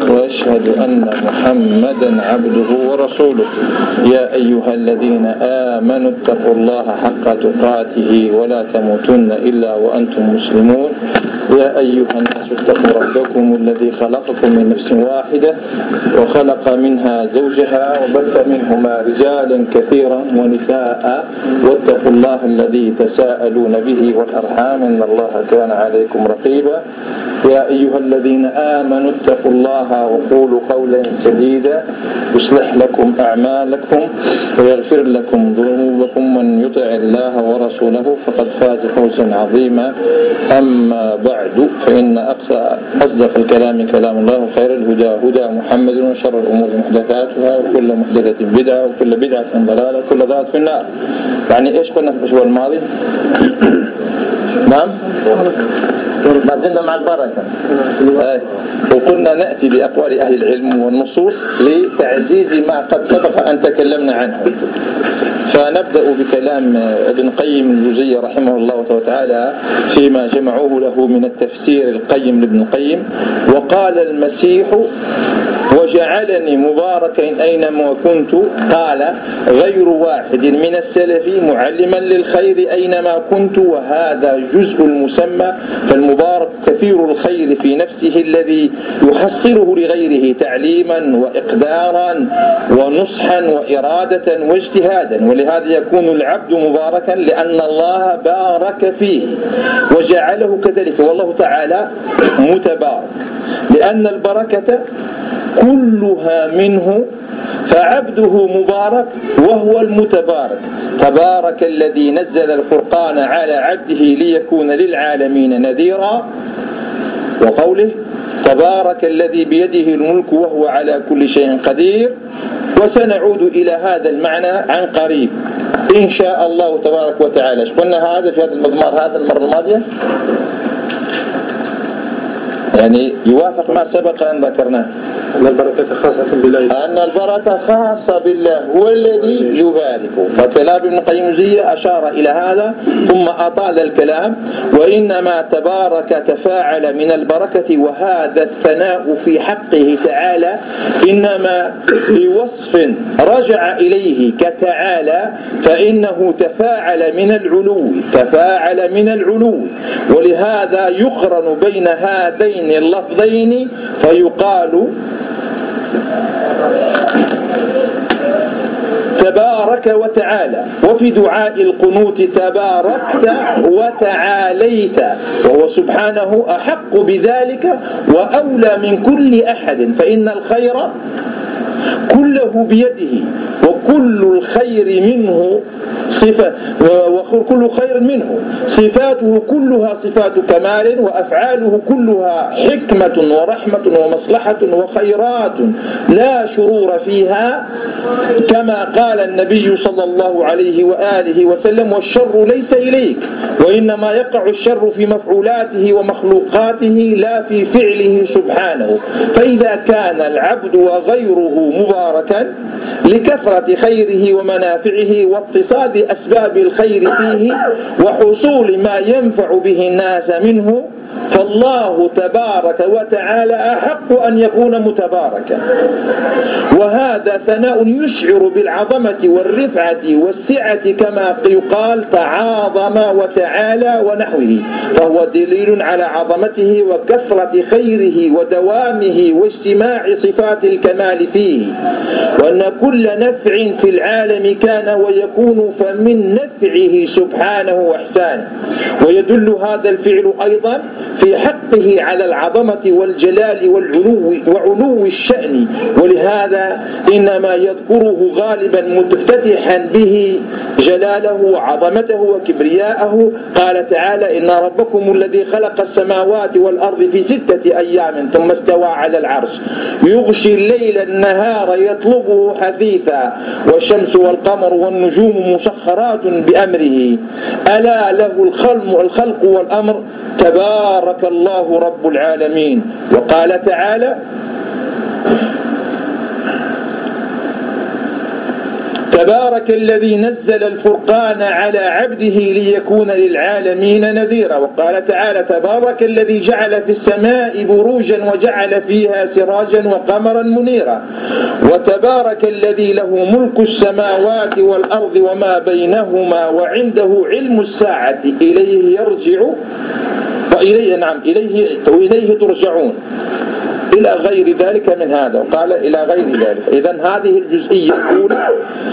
وأشهد أن محمدا عبده ورسوله. يا أيها الذين آمنوا اتقوا الله حق تقاته ولا تموتن إلا وأنتم مسلمون. يا أيها الناس اتقوا ربكم الذي خلقكم من نفس واحدة وخلق منها زوجها وبث منهما رجالا كثيرا ونساء واتقوا الله الذي تساءلون به والأرحام إن الله كان عليكم رقيبا. يا أيها الذين آمنوا اتقوا الله وقولوا قولا سديدا يصلح لكم أعمالكم ويغفر لكم ذنوبكم. من يطع الله ورسوله فقد فاز فوزا عظيما. أما بعد فإن أصدق الكلام كلام الله وخير الهدى هدى محمد وشر الأمور محدثاتها وكل محدثة بدعة وكل بدعة ضلالة وكل ضلالة في النار. يعني إيش قلنا في الأسبوع الماضي؟ نعم ما زلنا مع البركة. وقلنا نأتي بأقوال أهل العلم والنصوص لتعزيز ما قد سبق أن تكلمنا عنه. فنبدأ بكلام ابن قيم الجوزية رحمه الله تعالى فيما جمعوه له من التفسير القيم لابن القيم. وقال المسيح وجعلني مباركا أينما كنت. قال غير واحد من السلف معلما للخير أينما كنت. وهذا جزء المسمى. فالمبارك كثير الخير في نفسه الذي يحصله لغيره تعليما وإقدارا ونصحا وإرادة واجتهادا. ولهذا يكون العبد مباركا لأن الله بارك فيه وجعله كذلك. والله تعالى متبارك لأن البركة كلها منه. فعبده مبارك وهو المتبارك. تبارك الذي نزل الفرقان على عبده ليكون للعالمين نذيرا. وقوله تبارك الذي بيده الملك وهو على كل شيء قدير. وسنعود إلى هذا المعنى عن قريب إن شاء الله تبارك وتعالى. قلنا هذا في هذا المضمار هذا المرة الماضية يعني يوافق ما سبق أن ذكرناه أن البركة خاصة بالله. أن البركة خاصة بالله هو الذي يبارك. فكلام ابن قيم الجوزية أشار إلى هذا ثم أطال الكلام. وإنما تبارك تفاعل من البركة. وهذا الثناء في حقه تعالى إنما بوصف رجع إليه كتعالى. فإنه تفاعل من العلو. ولهذا يقرن بين هذين اللفظين فيقال تبارك وتعالى. وفي دعاء القنوت تباركت وتعاليت. وهو سبحانه أحق بذلك وأولى من كل أحد. فإن الخير كله بيده وكل الخير منه وكل خير منه. صفاته كلها صفات كمال وأفعاله كلها حكمة ورحمة ومصلحة وخيرات لا شرور فيها. كما قال النبي صلى الله عليه وآله وسلم والشر ليس إليك وإنما يقع الشر في مفعولاته ومخلوقاته لا في فعله سبحانه. فإذا كان العبد وغيره مباركا لكثرة خيره ومنافعه واتصال أسباب الخير فيه وحصول ما ينفع به الناس منه فالله تبارك وتعالى أحق أن يكون متباركا. وهذا ثناء يشعر بالعظمة والرفعة والسعة كما يقال تعاظم وتعالى ونحوه. فهو دليل على عظمته وكثرة خيره ودوامه واجتماع صفات الكمال فيه. وأن كل نفع في العالم كان ويكون فمن نفعه سبحانه وإحسانه. ويدل هذا الفعل أيضا في حقه على العظمة والجلال وعلو الشأن. ولهذا إنما يذكره غالبا مفتتحا به جلاله وعظمته وكبرياءه. قال تعالى إن ربكم الذي خلق السماوات والأرض في 6 أيام ثم استوى على العرش يغشي الليل النهار يطلبه حثيثا والشمس والقمر والنجوم مسخرات بأمره ألا له الخلق والأمر تبارك الله رب العالمين. وقال تعالى تبارك الذي نزل الفرقان على عبده ليكون للعالمين نذيرا. وقال تعالى تبارك الذي جعل في السماء بروجا وجعل فيها سراجا وقمرا منيرا. وتبارك الذي له ملك السماوات والأرض وما بينهما وعنده علم الساعة إليه يرجع وإليه ترجعون إلى غير ذلك من هذا. وقال إلى غير ذلك. إذن هذه الجزئية الأولى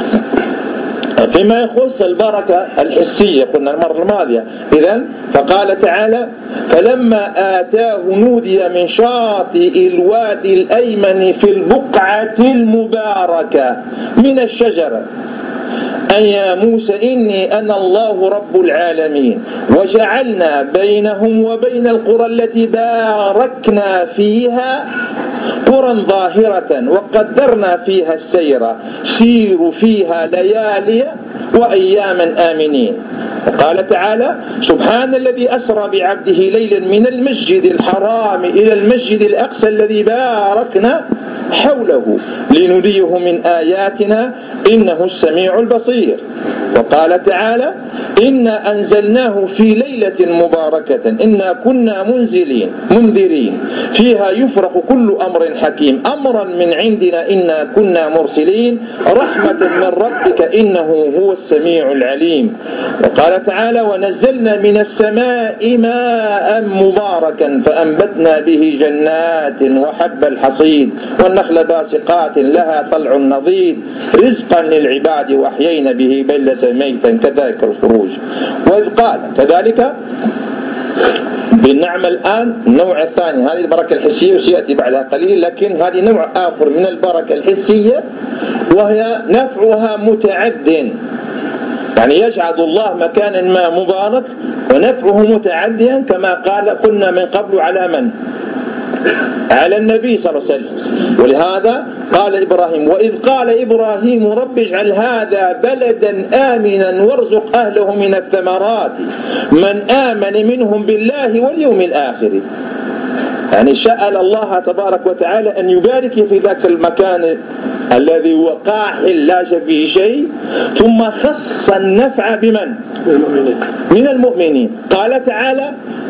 فيما يخص البركة الحسية قلنا المرة الماضية. إذن فقال تعالى فلما آتاه نودي من شاطئ الوادي الأيمن في البقعة المباركة من الشجرة أن يا موسى إني أنا الله رب العالمين وجعلنا بينهم وبين القرى التي باركنا فيها قرى ظاهرة وقدرنا فيها السير سيروا فيها ليالي وأياما آمنين. وقال تعالى سبحان الذي أسرى بعبده ليلا من المسجد الحرام إلى المسجد الأقصى الذي باركنا حوله لنريه من آياتنا إنه السميع البصير. وقال تعالى إنا أنزلناه في ليلة مباركة إنا كنا منذرين فيها يفرق كل أمر حكيم أمرا من عندنا إنا كنا مرسلين رحمة من ربك إنه هو السميع العليم. وقال تعالى ونزلنا من السماء ماء مباركا فأنبتنا به جنات وحب الحصيد والنخل باسقات لها طلع نضيد رزقا للعباد وأحيينا به بلدة ميتا كذلك الخروج. وإذ قال كذلك بالنعمة الآن النوع الثاني هذه البركة الحسية وسيأتي بعدها قليل لكن هذه نوع آخر من البركة الحسية وهي نفعها متعد يعني يجعل الله مكانا ما مبارك ونفعه متعديا كما قلنا من قبل على من؟ على النبي صلى الله عليه وسلم. ولهذا قال إبراهيم وإذ قال إبراهيم رب اجعل هذا بلدا آمنا وارزق أهله من الثمرات من آمن منهم بالله واليوم الآخر. يعني سأل الله تبارك وتعالى أن يبارك في ذاك المكان الذي هو قاحل لا فيه شيء ثم خص النفع بمن؟ من المؤمنين. قال تعالى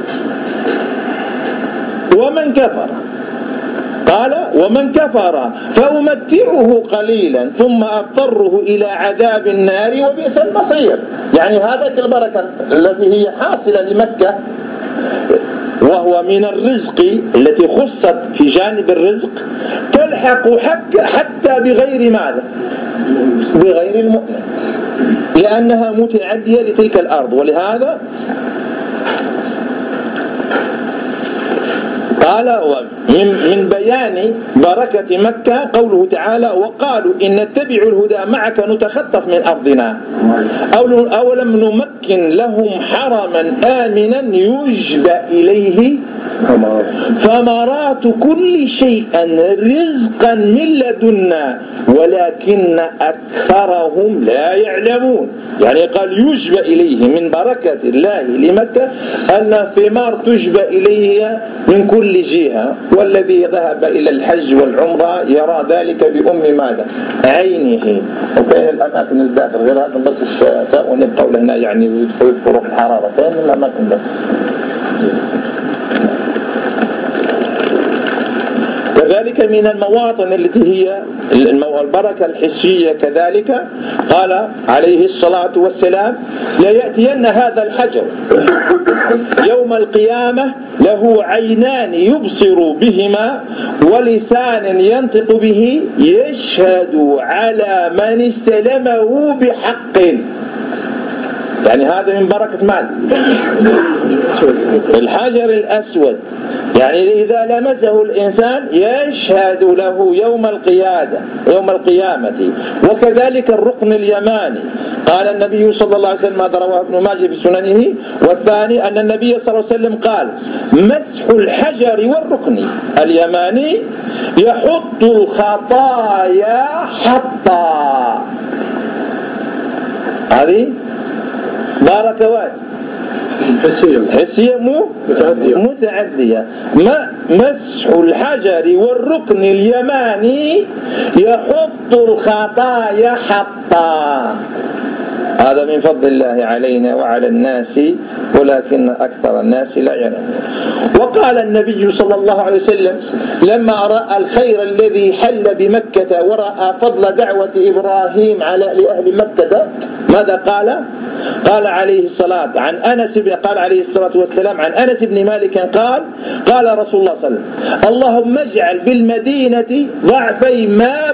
ومن كفر قال ومن كفر فأمتعه قليلا ثم أضطره إلى عذاب النار وبئس المصير. يعني هذه البركة التي هي حاصلة لمكة وهو من الرزق التي خصت في جانب الرزق تلحق حتى بغير ماذا؟ بغير المؤمن لأنها متعدية لتلك الأرض. ولهذا قال من بيان بركة مكة قوله تعالى وقالوا إن نتبع الهدى معك نتخطف من أرضنا أولم نمكن لهم حرما آمنا يجبى إليه ثمرات كل شيء رزقا من لدنا ولكن أكثرهم لا يعلمون. يعني قال يجبى إليه من بركة الله لمكة أن الثمار تجبى إليه من كل جهة والذي ذهب إلى الحج والعمرة يرى ذلك بأم ماذا؟ عينه. وكان الأماكن الداخل غير هذا بس الشاساء ونبقوا لهنا يعني يذكروا الحرارة كان الأماكن بس. كذلك من المواطن التي هي البركة الحسية كذلك قال عليه الصلاة والسلام لا يأتين هذا الحجر يوم القيامة له عينان يبصر بهما ولسان ينطق به يشهد على من استلمه بحق. يعني هذا من بركة مال الحجر الأسود. يعني إذا لمسه الإنسان يشهد له يوم القيامة. وكذلك الركن اليماني قال النبي صلى الله عليه وسلم هذا رواه ابن ماجه في سننه. والثاني أن النبي صلى الله عليه وسلم قال مسح الحجر والركن اليماني يحط الخطايا حطا. هذه بركوات حسية متعدية. ما مسح الحجر والركن اليماني يحط الخطايا حطا. هذا من فضل الله علينا وعلى الناس ولكن أكثر الناس لا يعلمون. وقال النبي صلى الله عليه وسلم لما رأى الخير الذي حل بمكة ورأى فضل دعوة إبراهيم على لأهل مكة ماذا قال؟ قال عليه الصلاة والسلام عن أنس بن مالك قال رسول الله صلى الله عليه وسلم اللهم اجعل بالمدينة ضعفي ما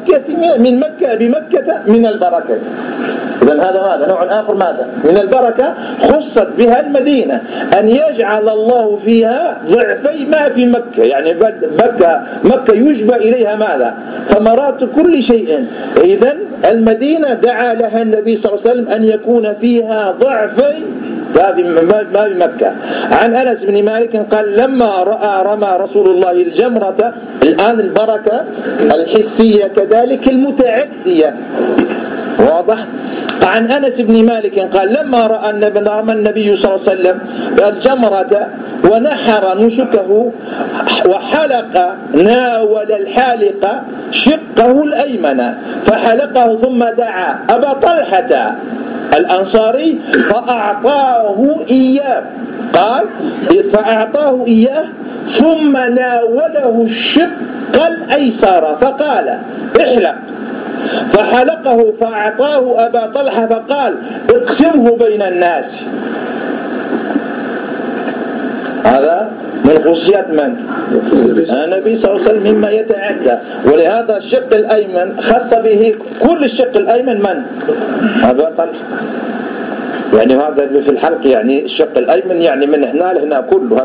بمكة من البركة. إذن هذا نوع آخر ماذا؟ من البركة خصت بها المدينة أن يجعل الله فيها ضعفي ما في مكة. يعني مكة يشبه إليها ماذا؟ ثمرات كل شيء. إذن المدينة دعا لها النبي صلى الله عليه وسلم أن يكون فيها ضعفي ما بمكة. عن أنس بن مالك قال لما رمى رسول الله الجمرة. الآن البركة الحسية كذلك المتعدية واضح. عن أنس بن مالك قال لما رأى النبي صلى الله عليه وسلم الجمرة ونحر نسكه وحلق ناول الحالق شقه الأيمن فحلقه ثم دعا أبا طلحة الأنصاري فأعطاه إياه. قال فأعطاه إياه ثم ناوله الشق الأيسر فقال احلق فحلقه فأعطاه أبا طلحة فقال اقسمه بين الناس. هذا من خصوصيات من؟ النبي صلى الله عليه وسلم مما يتعدى. ولهذا الشق الأيمن خص به كل الشق الأيمن من؟ أبا طلحة. يعني هذا في الحلق يعني الشق الأيمن يعني من هنا لهنا كله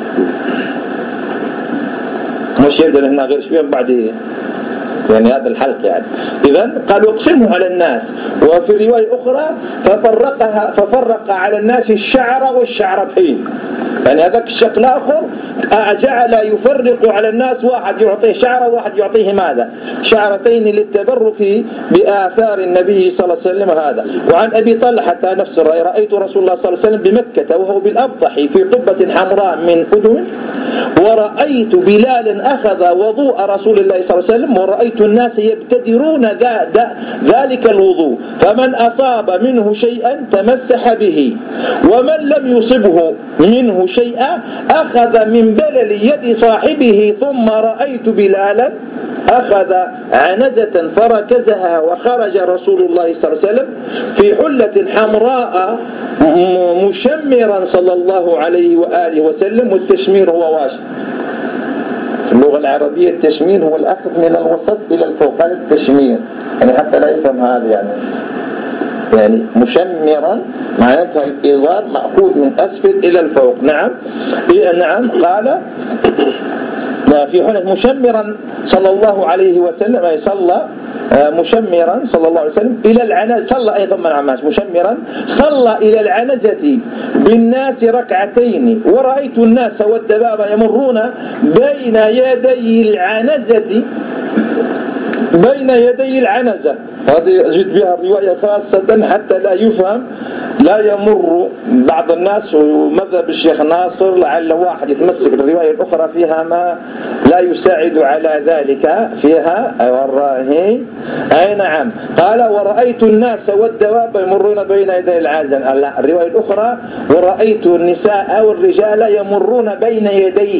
مش يبدأ هنا غير شوية بعد يعني هذا الحلق يعني. إذن قالوا اقسمه على الناس. وفي رواية أخرى ففرق على الناس الشعر والشعرتين. يعني هذاك الشق الآخر جعل يفرق على الناس واحد يعطيه شعر وواحد يعطيه ماذا؟ شعرتين للتبرك بآثار النبي صلى الله عليه وسلم. هذا. وعن أبي طلحة نفس الرأي رأيت رسول الله صلى الله عليه وسلم بمكة وهو بالأبطح في قبة حمراء من أدم ورأيت بلالا أخذ وضوء رسول الله صلى الله عليه وسلم ورأيت الناس يبتدرون ذلك الوضوء فمن أصاب منه شيئا تمسح به ومن لم يصبه منه شيئا أخذ من بلل يد صاحبه ثم رأيت بلالا أخذ عنزة فركزها وخرج رسول الله صلى الله عليه وسلم في حلة حمراء مشمرا صلى الله عليه وآله وسلم. والتشمير هو واشي في اللغة العربية. التشمير هو الأخذ من الوسط إلى الفوق. هذا التشمير يعني حتى لا يفهم هذا يعني مشمرا معناتها الإزار مأخوذ من أسفل إلى الفوق. نعم قال في حلة مشمرا صلى الله عليه وسلم أي صلى مشمرا صلى الله عليه وسلم إلى العنزة. صلى أيضا من عماش مشمرا صلى إلى العنزة بالناس ركعتين ورأيت الناس والدباب يمرون بين يدي العنزة. هذه جد بها الرواية خاصة حتى لا يفهم لا يمر بعض الناس. ومذهب الشيخ ناصر لعل واحد يتمسك بالرواية الأخرى فيها ما لا يساعد على ذلك فيها والراهي. أي نعم. قال ورأيت الناس والدواب يمرون بين يدي العازن. الرواية الأخرى ورأيت النساء والرجال يمرون بين يديه.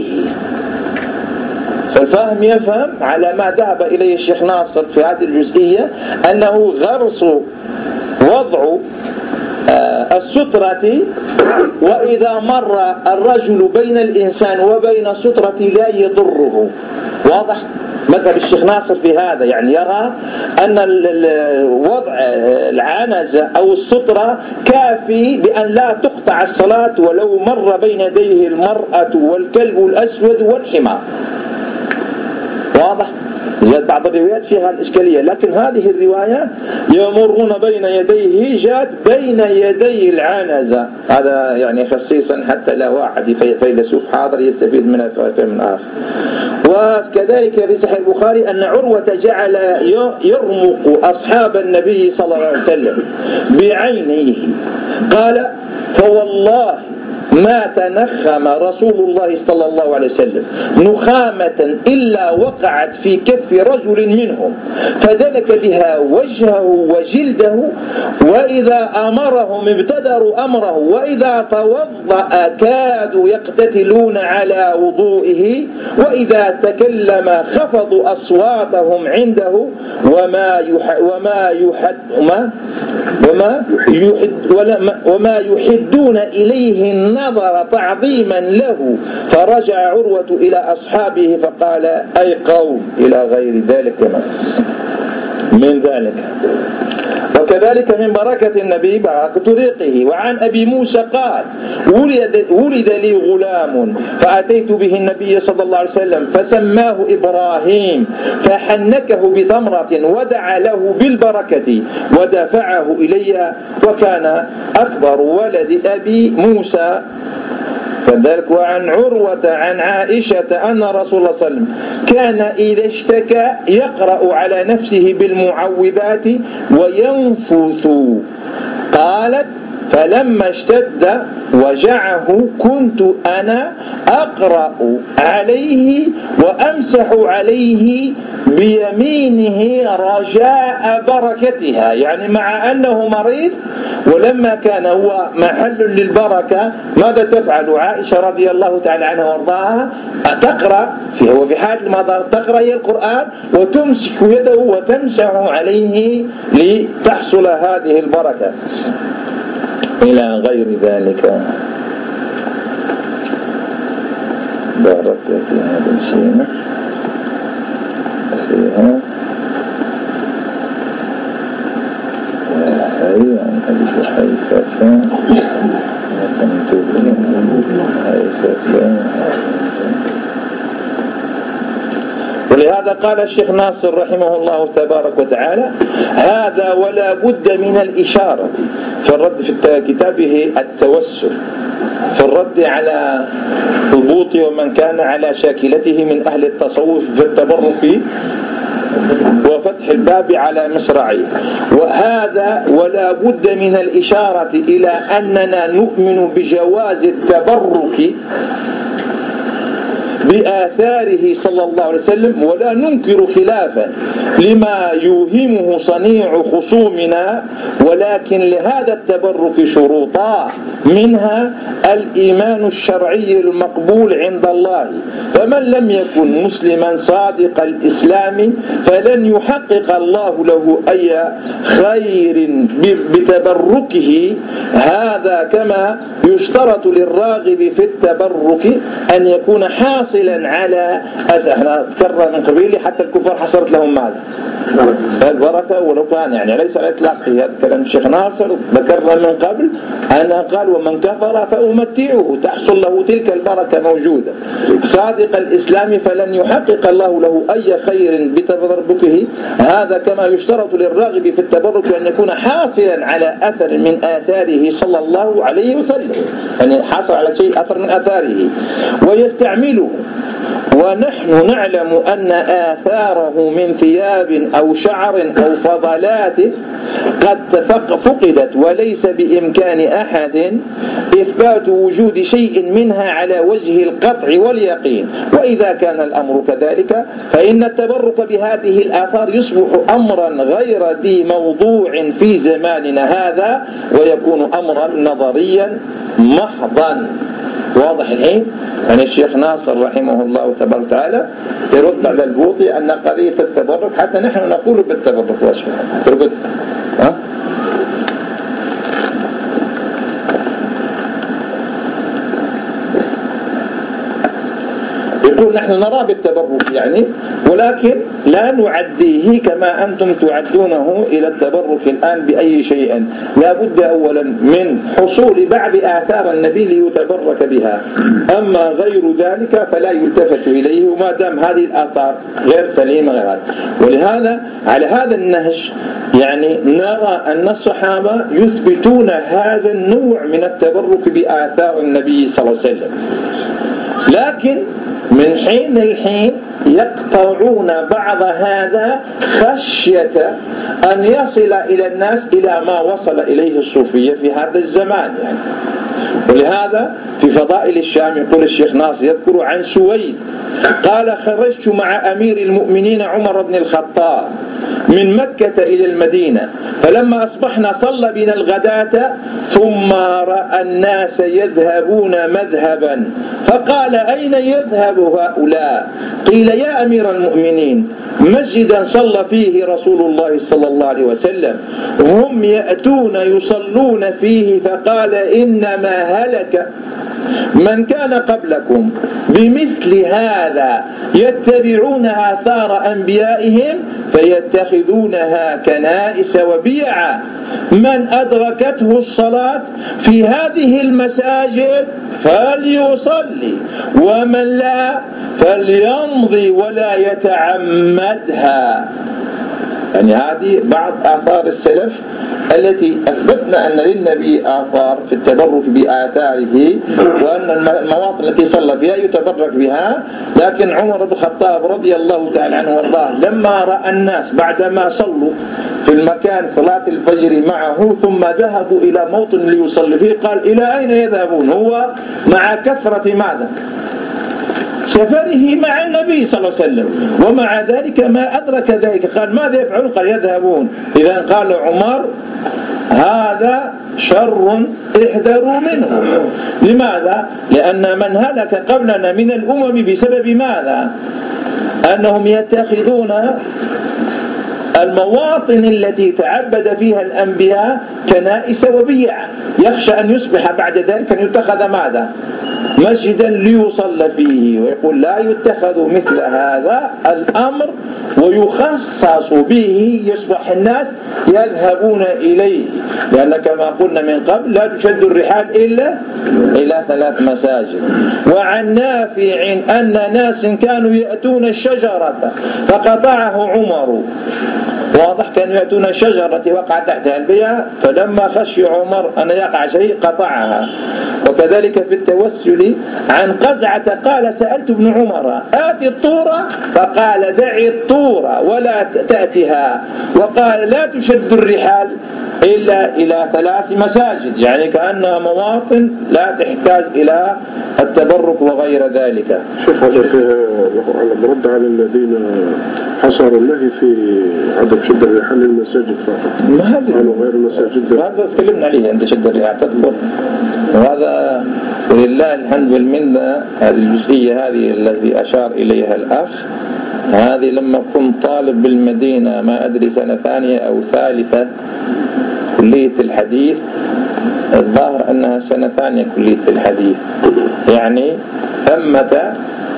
فالفهم يفهم على ما ذهب إليه الشيخ ناصر في هذه الجزئية أنه غرس وضع السترة وإذا مر الرجل بين الإنسان وبين السترة لا يضره. واضح؟ مذهب الشيخ ناصر في هذا يعني يرى أن وضع العنزة أو السترة كافي بأن لا تقطع الصلاة ولو مر بين يديه المرأة والكلب الأسود والحمار. واضح؟ بعض الروايات فيها الإشكالية لكن هذه الرواية يمرون بين يديه جاءت بين يدي العنزة. هذا يعني خصيصا حتى لا واحد فيلسوف حاضر يستفيد منها من آخر. وكذلك في صحيح البخاري أن عروة جعل يرمق أصحاب النبي صلى الله عليه وسلم بعينيه. قال فوالله ما تنخم رسول الله صلى الله عليه وسلم نخامة إلا وقعت في كف رجل منهم فدلك بها وجهه وجلده، وإذا أمرهم ابتدروا أمره، وإذا توضأ كادوا يقتتلون على وضوئه، وإذا تكلم خفضوا أصواتهم عنده، وما يحدون إليه النظر تعظيما له. فرجع عروة إلى أصحابه فقال: أي قوم، إلى غير ذلك من ذلك. وكذلك من بركة النبي بركة طريقه. وعن أبي موسى قال: ولد لي غلام فأتيت به النبي صلى الله عليه وسلم فسماه إبراهيم فحنكه بتمرة ودعا له بالبركة ودفعه إلي، وكان أكبر ولد أبي موسى كذلك. وعن عروة عن عائشة أن رسول الله صلى الله عليه وسلم كان إذا اشتكى يقرأ على نفسه بالمعوذات وينفث. قالت: فلما اشتد وجعه كنت أنا أقرأ عليه وأمسح عليه بيمينه رجاء بركتها، يعني مع أنه مريض ولما كان هو محل للبركة ماذا تفعل عائشة رضي الله تعالى عنها وارضاها؟ تقرأ هو في حال المرض تقرأ هي القرآن وتمسك يده وتمسح عليه لتحصل هذه البركة إلى غير ذلك. بارك فيها بنسينا فيها حي عن أبي حيفة ولهذا قال الشيخ ناصر رحمه الله تبارك وتعالى: هذا ولا بد من الإشارة في الرد في كتابه التوسل في الرد على البوطي ومن كان على شاكلته من أهل التصوف في التبرك وفتح الباب على مصراعيه. وهذا ولا بد من الإشارة إلى أننا نؤمن بجواز التبرك بآثاره صلى الله عليه وسلم، ولا ننكر خلافا لما يوهمه صنيع خصومنا، ولكن لهذا التبرك شروطا، منها الإيمان الشرعي المقبول عند الله، فمن لم يكن مسلما صادق الإسلام فلن يحقق الله له أي خير بتبركه. هذا كما يشترط للراغب في التبرك أن يكون حاصلا على احنا ذكرنا من قبيل حتى الكفار حصلت لهم ماذا؟ البركة، ولو كان يعني ليس على إطلاق هذا كلام الشيخ ناصر ذكرنا من قبل أنا قال: ومن كفر فأمتعه، تحصل له تلك البركة موجودة. صادق الإسلام فلن يحقق الله له أي خير بتبركه. هذا كما يشترط للراغب في التبرك أن يكون حاصلا على أثر من آثاره صلى الله عليه وسلم، يعني حاصل على شيء أثر من آثاره ويستعمله. ونحن نعلم أن آثاره من ثياب أو شعر أو فضلات قد فقدت، وليس بإمكان أحد إثبات وجود شيء منها على وجه القطع واليقين. وإذا كان الأمر كذلك فإن التبرك بهذه الآثار يصبح أمرا غير ذي موضوع في زماننا هذا، ويكون أمرا نظريا محضا. واضح الحين؟ يعني الشيخ ناصر رحمه الله تبارك وتعالى يرد على البوطي أن قضية التبرك حتى نحن نقول بالتبرك واشبه يقول نحن نرى بالتبرك يعني، ولكن لا نعديه كما أنتم تعدونه إلى التبرك الآن بأي شيء. لا بد أولا من حصول بعض آثار النبي ليتبرك بها، أما غير ذلك فلا يلتفت إليه، وما دام هذه الآثار غير سليمة غير هذا. ولهذا على هذا النهج يعني نرى أن الصحابة يثبتون هذا النوع من التبرك بآثار النبي صلى الله عليه وسلم، لكن من حين الحين يقطعون بعض هذا خشية أن يصل إلى الناس إلى ما وصل إليه الصوفية في هذا الزمان يعني. ولهذا في فضائل الشام يقول الشيخ ناصر يذكر عن سويد قال خرجت مع أمير المؤمنين عمر بن الخطاب من مكة إلى المدينة، فلما أصبحنا صلى بنا الغداة ثم رأى الناس يذهبون مذهبا فقال أين يذهب هؤلاء؟ قيل يا أمير المؤمنين مسجدا صلى فيه رسول الله صلى الله عليه وسلم هم يأتون يصلون فيه، فقال إنما هلك من كان قبلكم بمثل هذا يتبعون آثار أنبيائهم فيتخذونها كنائس وبيعا، من أدركته الصلاة في هذه المساجد فليصلي ومن لا فليمضي ولا يتعمدها. يعني هذه بعض آثار السلف التي أثبتنا أن للنبي آثار في التبرك بآثاره وأن المواطن التي صلى فيها يتبرك بها. لكن عمر بن الخطاب رضي الله تعالى عنه وارضاه لما رأى الناس بعدما صلوا في المكان صلاة الفجر معه ثم ذهبوا إلى موطن ليصلي فيه قال إلى أين يذهبون؟ هو مع كثرة ماذا؟ سفره مع النبي صلى الله عليه وسلم، ومع ذلك ما أدرك ذلك. قال ماذا يفعلون؟ قال يذهبون. إذا قال عمر هذا شر احذروا منه. لماذا؟ لأن من هلك قبلنا من الأمم بسبب ماذا؟ أنهم يتخذون المواطن التي تعبد فيها الأنبياء كنائس وبيعا، يخشى أن يصبح بعد ذلك أن يتخذ ماذا؟ مسجدا ليصلى فيه. ويقول لا يتخذ مثل هذا الأمر ويخصص به يصبح النااس يذهبون إليه، لأن كما قلنا من قبل لا تشد الرحال إلا إلى 3 مساجد. وعن نافع أن ناس كانوا يأتون الشجرة فقطعه عمر. واضح، كانوا يأتون الشجرة وقع تحتها البيع، فلما خشي عمر أن يقع شيء قطعها. وكذلك في التوسل عن قزعة قال سألت ابن عمر آتي الطورة؟ فقال دعي الطورة ولا تأتها، وقال لا تشد الرحال إلا إلى 3 مساجد، يعني كأنها مواطن لا تحتاج إلى التبرك وغير ذلك. شيخ هذا برد على الذين حصروا النهي في عدم شد الرحال للمساجد فقط، قالوا غير المساجد. هذا تكلمنا عليه عند شد الرحال تذكر، وهذا ولله الحمد والمنة. هذه الجزئية هذه التي أشار إليها الأخ، هذه لما كنت طالب بالمدينة ما أدري سنة 2 أو 3 كلية الحديث، الظاهر أنها سنة 2 كلية الحديث، يعني ثمة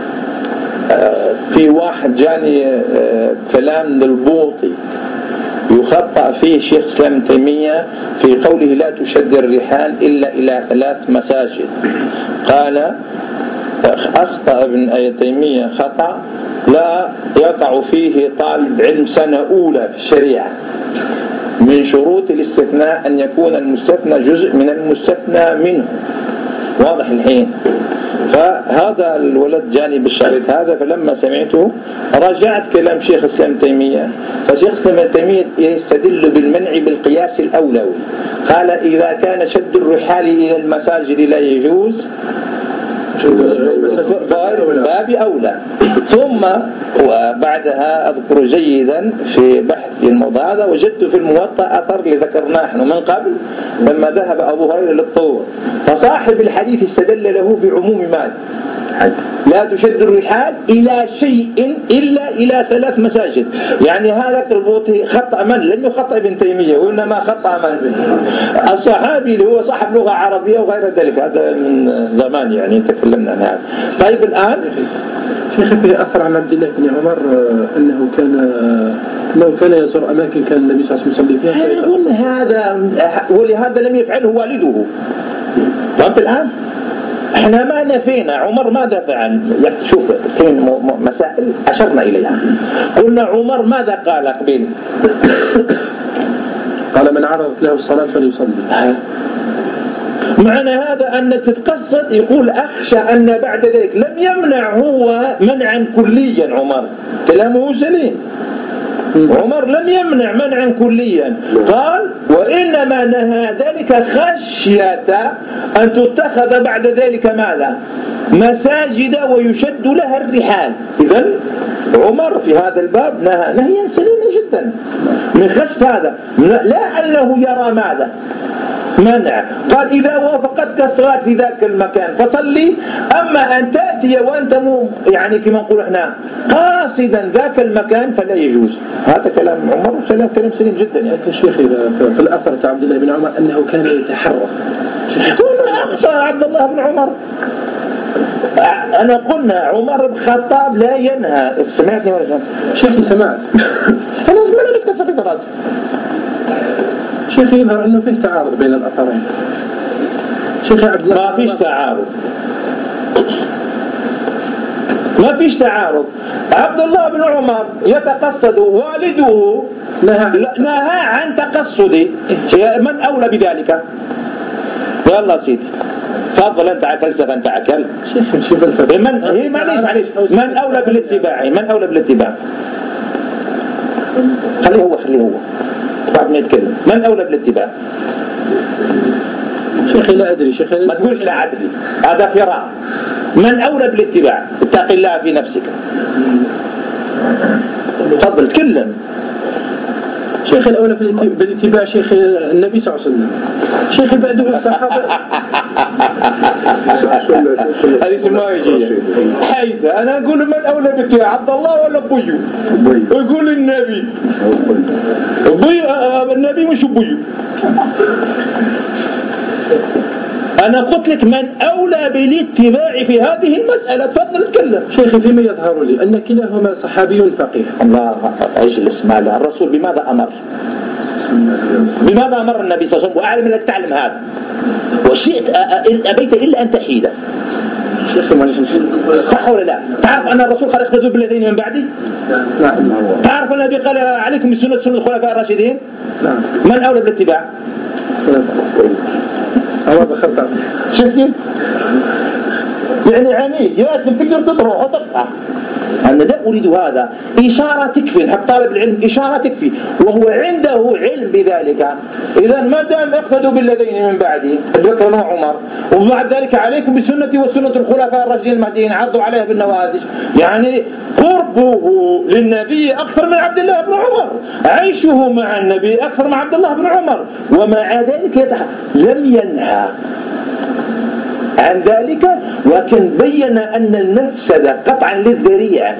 في واحد جاني كلام للبوطي يخطأ فيه شيخ اسلام تيمية في قوله لا تشد الرحال إلا إلى 3 مساجد. قال أخطأ ابن تيمية خطأ لا يقع فيه طالب علم سنة أولى في الشريعة. من شروط الاستثناء أن يكون المستثنى جزء من المستثنى منه. واضح الحين؟ فهذا الولد جاني بالشريط هذا، فلما سمعته راجعت كلام شيخ اسلام تيمية، فشيخ اسلام تيمية يستدل بالمنع بالقياس الأولوي. قال إذا كان شد الرحال إلى المساجد لا يجوز باب أولى. ثم وبعدها أذكر جيدا في بحث في الموضوع هذا وجدت في الموطأ أثر اللي ذكرناه نحن من قبل لما ذهب أبو هريرة للطور، فصاحب الحديث استدل له بعموم مال لا تشد الرحال إلى شيء إلا إلى 3 مساجد. يعني هذا البوطي خطأ من لم يخطأ ابن تيمية، وإنما خطأ من الصحابي اللي هو صاحب لغة عربية وغير ذلك، هذا من زمان يعني تكلمنا عن هذا. طيب الآن شيخ في أثر عن عبد الله بن عمر أنه كان يزور أماكن كان النبي صلى الله عليه وسلم يصلي فيها. يقول هذا ولهذا لم يفعله والده. فهمت الآن؟ احنا ما نفينا عمر ماذا فعل. شوف في مسائل أشرنا إليها، قلنا عمر ماذا قال قبل؟ قال من عرضت له الصلاة فليصلي. معنى هذا أنك تتقصد. يقول أخشى أن بعد ذلك لم يمنع هو منعا كليا. عمر كلامه سليم، عمر لم يمنع منعا كليا، قال وإنما نهى ذلك خشية أن تتخذ بعد ذلك ماذا؟ مساجد ويشد لها الرحال. إذن عمر في هذا الباب نهى نهيا سليما جدا من خشية هذا، لا أنه يرى ماذا؟ منع. قال إذا وافقتك الصلاة في ذاك المكان فصلي، أما أن تأتي وأنت يعني كما نقول احنا قاصدا ذاك المكان فلا يجوز. هذا كلام عمر كلام سليم جدا. يعني الشيخ إذا في الأثر بتاع عبد الله بن عمر أنه كان يتحرى، كل أخطأ عبد الله بن عمر. أنا قلنا عمر بن الخطاب لا ينهى. سمعتني ولا شيخي؟ سمعت. خلاص ما لك كسرت راسي. شيخي يظهر أنه فيه تعارض بين الأثرين. شيخي عبد الله ما فيش تعارض، ما فيش تعارض. عبد الله بن عمر يتقصد، والده نهى عن تقصدي. من أولى بذلك؟ يلا سيدي تفضل أنت على فلسفة. أنت عكل شيخ فلسفة. معليش من أولى بالاتباع؟ من أولى بالاتباع؟ خليه هو بعد ما يتكلم. من أولى بالاتباع؟ شيخي لا أدري. شيخي ما تقولش لا أدري، هذا فراغ. من أولى بالاتباع؟ اتق الله في نفسك. تفضل تكلم. شيخ الأولى بالاتباع شيخ النبي صلى الله عليه وسلم. شيخ بعده الصحابة. هذه اسمها يجي حيدة. أنا أقول من أولى بالاتباع، عبد الله ولا أبويو؟ يقول النبي. النبي مش أبويو. أنا قلت لك من أولى بالاتباع في هذه المسألة. تفضل اتكلم. شيخي فيما يظهر لي أن كلاهما صحابي فقيه. الله اجلس. ماذا الرسول بماذا أمر؟ بماذا أمر النبي صلى الله عليه وسلم؟ وأعلم أنك تعلم هذا وشئت أبيت إلا أن تحيدا. صح ولا لا؟ تعرف أن الرسول قال اقتدوا بالذين من بعدي؟ نعم. تعرف أن النبي قال عليكم بسنة الخلفاء الراشدين؟ نعم. من أولى بالاتباع؟ عمر بن الخطاب. شفتي؟ يعني عميد لازم تقدر تطرح وتقطع. أنا لا أريد هذا. إشارة تكفي. حق طالب العلم إشارة تكفي وهو عنده علم بذلك. إذا ما دام اقتدوا بالذين من بعدي أبو بكر وعمر، وبعد ذلك عليكم بسنتي وسنة الخلفاء الراشدين المهديين عضوا عليها بالنواجذ. يعني قربه للنبي أكثر من عبد الله بن عمر، عيشه مع النبي أكثر مع عبد الله بن عمر، ومع ذلك لم ينهى عن ذلك، وكان بين أن المفسدة قطعا للذريعة.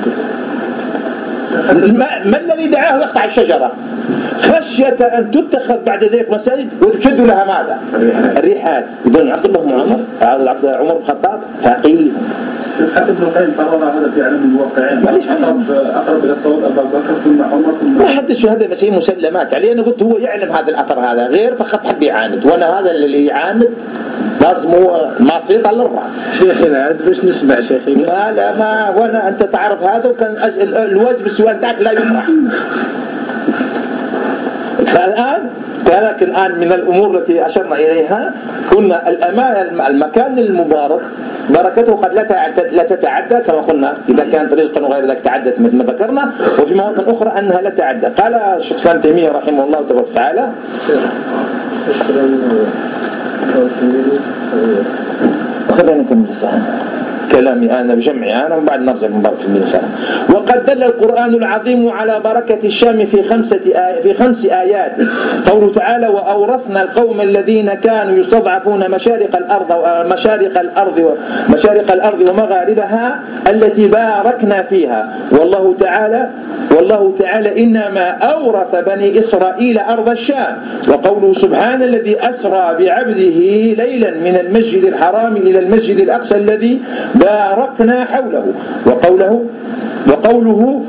ما الذي دعاه يقطع الشجرة؟ خشية أن تتخذ بعد ذلك مساجد وتشد لها ماذا؟ الرحال. إذن عبد الله بن عمر، عمر بن الخطاب فقيه. حتى ابن القيم قرر هذا في علم الموقعين. أقرب إلى الصواب أبو بكر ثم عمر ثم. ما حدش هذا شيء مسلمات عليه. أنا قلت هو يعلم هذا الأثر هذا غير فقط حب يعاند، وأنا هذا اللي يعاند لازم هو مصيطة للرأس. شيخنا عاد باش نسمع شيخي. لا ما وانا أنت تعرف هذا، وكان الواجب السؤال تاعك لا يطرح. فالآن كانت الآن من الأمور التي أشرنا إليها كنا المكان المبارك بركته قد لا تتعدى كما قلنا إذا كانت رزقا وغير ذلك تعدت مثل ما ذكرنا، وفي مواطن أخرى أنها لا تعدى. قال الشيخ الإسلام تيمية رحمه الله تبارك وتعالى خلينا نكمل الساعة كلامي أنا بجمعي أنا وبعد نرجع من بارك الميزان. وقد دل القرآن العظيم على بركة الشام في 5 آيات. قوله تعالى وأورثنا القوم الذين كانوا يستضعفون مشارق الأرض ومغاربها التي باركنا فيها. والله تعالى إنما أورث بني إسرائيل أرض الشام. وقوله سبحان الذي أسرى بعبده ليلا من المسجد الحرام إلى المسجد الأقصى الذي باركنا حوله. وقوله وقوله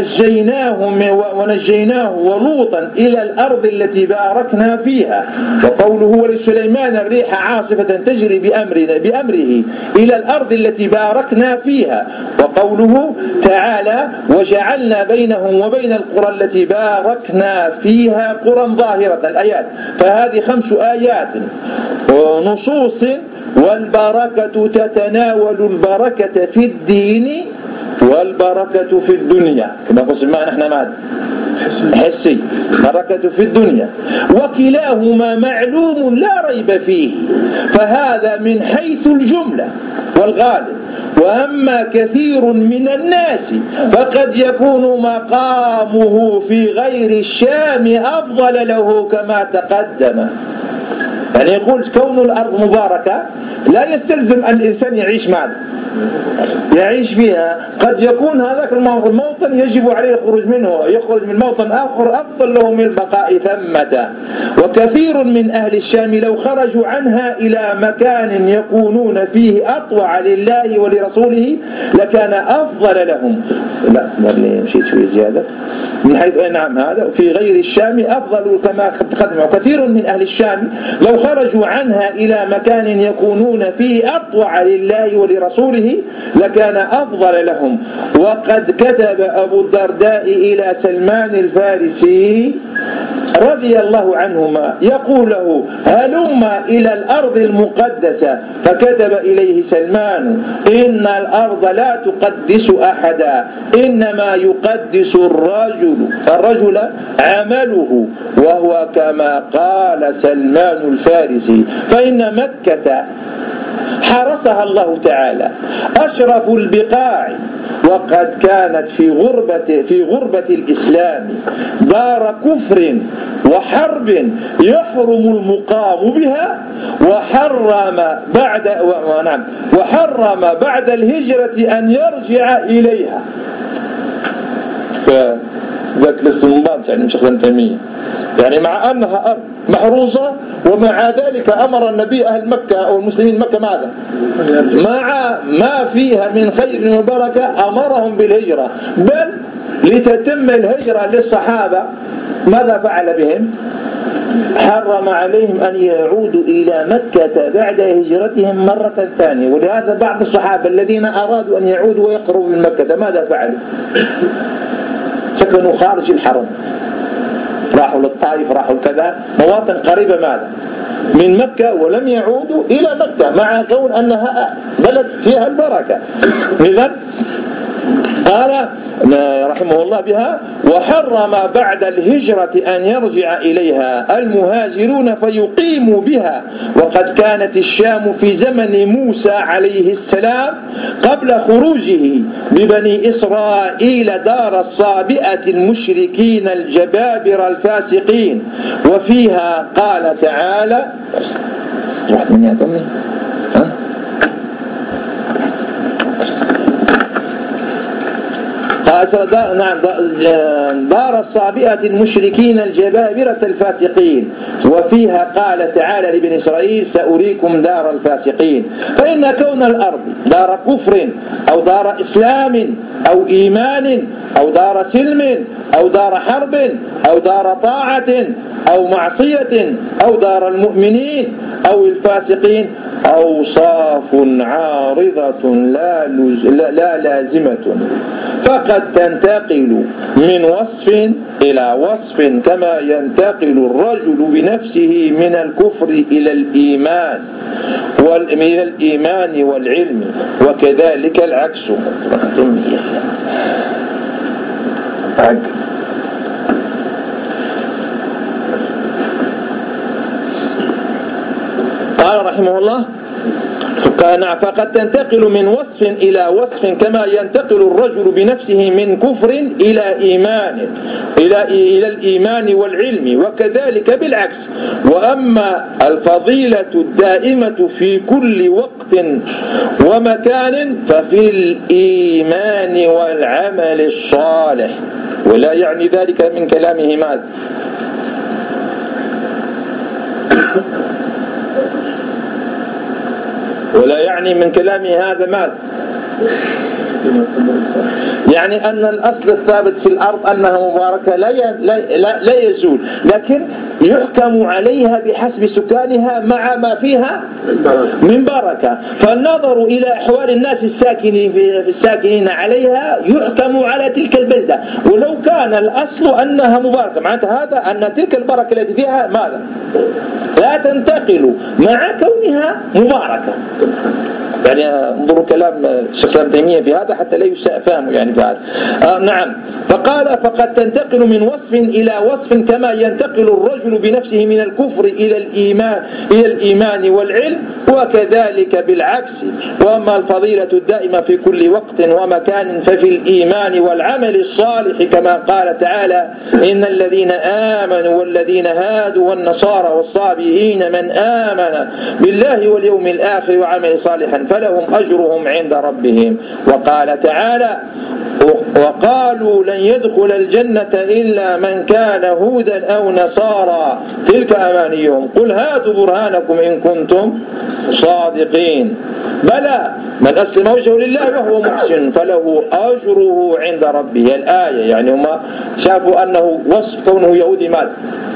ونجيناه ولوطا إلى الأرض التي باركنا فيها، وقوله ولسليمان الريح عاصفة تجري بأمره إلى الأرض التي باركنا فيها، وقوله تعالى وجعلنا بينهم وبين القرى التي باركنا فيها قرى ظاهرة. الآيات، فهذه 5 آيات ونصوص، والبركة تتناول البركة في الدين والبركة في الدنيا، كما قلنا نحن ماذا حسي، بركة في الدنيا، وكلاهما معلوم لا ريب فيه، فهذا من حيث الجملة والغالب. وأما كثير من الناس فقد يكون مقامه في غير الشام أفضل له كما تقدم. يعني يقول كون الأرض مباركة لا يستلزم أن الإنسان يعيش معنا يعيش فيها، قد يكون هذاك الموطن يجب عليه الخروج منه، يخرج من موطن آخر أفضل له من البقاء ثمة. وكثير من أهل الشام لو خرجوا عنها إلى مكان يكونون فيه أطوع لله ولرسوله لكان أفضل لهم. لا مشيت شوية زيادة من حيث نعم هذا في غير الشام أفضل كما تقدم. وكثير من أهل الشام لو خرجوا عنها إلى مكان يكونون فيه أطوع لله ولرسوله لكان أفضل لهم. وقد كتب أبو الدرداء إلى سلمان الفارسي رضي الله عنهما يقول له هلم إلى الأرض المقدسة، فكتب إليه سلمان إن الأرض لا تقدس أحدا، إنما يقدس الرجل عمله، وهو كما قال سلمان الفارسي، فإن مكة حرسها الله تعالى أشرف البقاع، وقد كانت في غربة الإسلام دار كفر وحرب يحرم المقام بها، وحرم بعد الهجرة أن يرجع إليها. فذاك الاستنباط يعني من شخص تيمية، يعني مع أنها أرض محروسة ومع ذلك أمر النبي أهل مكة أو المسلمين مكة ماذا؟ مع ما فيها من خير وبركة أمرهم بالهجرة، بل لتتم الهجرة للصحابة ماذا فعل بهم؟ حرم عليهم أن يعودوا إلى مكة بعد هجرتهم مرة ثانية. ولهذا بعض الصحابة الذين أرادوا أن يعودوا ويقربوا من مكة ماذا فعلوا؟ سكنوا خارج الحرم، راحوا للطائف، راحوا كذا مواطن قريبة ماذا من مكة، ولم يعودوا إلى مكة مع كون أنها بلد فيها البركة. إذن قال رحمه الله بها وحرم بعد الهجرة أن يرجع إليها المهاجرون فيقيموا بها. وقد كانت الشام في زمن موسى عليه السلام قبل خروجه ببني إسرائيل دار الصابئة المشركين الجبابرة الفاسقين. وفيها قال تعالى دار الصابئة المشركين الجبابرة الفاسقين. وفيها قال تعالى لبني إسرائيل سأريكم دار الفاسقين. فإن كون الأرض دار كفر أو دار إسلام أو إيمان أو دار سلم أو دار حرب أو دار طاعة أو معصية أو دار المؤمنين أو الفاسقين أوصاف عارضة لا لازمة، فقد تنتقل من وصف إلى وصف كما ينتقل الرجل بنفسه من الكفر إلى الإيمان من الإيمان والعلم، وكذلك العكس. قال رحمه الله فقد تنتقل من وصف إلى وصف كما ينتقل الرجل بنفسه من كفر إلى إيمان إلى الإيمان والعلم، وكذلك بالعكس. وأما الفضيلة الدائمة في كل وقت ومكان ففي الإيمان والعمل الصالح. ولا يعني ذلك من كلامه ماذا؟ ولا يعني من كلامه هذا ماذا؟ يعني أن الأصل الثابت في الأرض أنها مباركة لا يزول، لكن يحكم عليها بحسب سكانها مع ما فيها من بركة. فالنظر إلى أحوال الناس الساكنين عليها يحكم على تلك البلدة، ولو كان الأصل أنها مباركة معناتها هذا أن تلك البركة التي فيها ماذا؟ لا تنتقل مع كونها مباركة. يعني انظروا كلام الشيخ ابن تيمية في هذا حتى لا يساء فهمه يعني في هذا. نعم. فقال فقد تنتقل من وصف إلى وصف كما ينتقل الرجل بنفسه من الكفر إلى الإيمان والعلم، وكذلك بالعكس. وأما الفضيلة الدائمة في كل وقت ومكان ففي الإيمان والعمل الصالح، كما قال تعالى: إن الذين آمنوا والذين هادوا والنصارى والصابئين من آمن بالله واليوم الآخر وعمل صالحا فلهم أجرهم عند ربهم. وقال تعالى: وقالوا لن يدخل الجنة إلا من كان هودا أو نصارى تلك أمانيهم قل هاتوا برهانكم إن كنتم صادقين بلى من أسلم وجهه لله وهو محسن فله أجره عند ربه. الآية يعني هم شافوا أنه وصف كونه يهودي مال،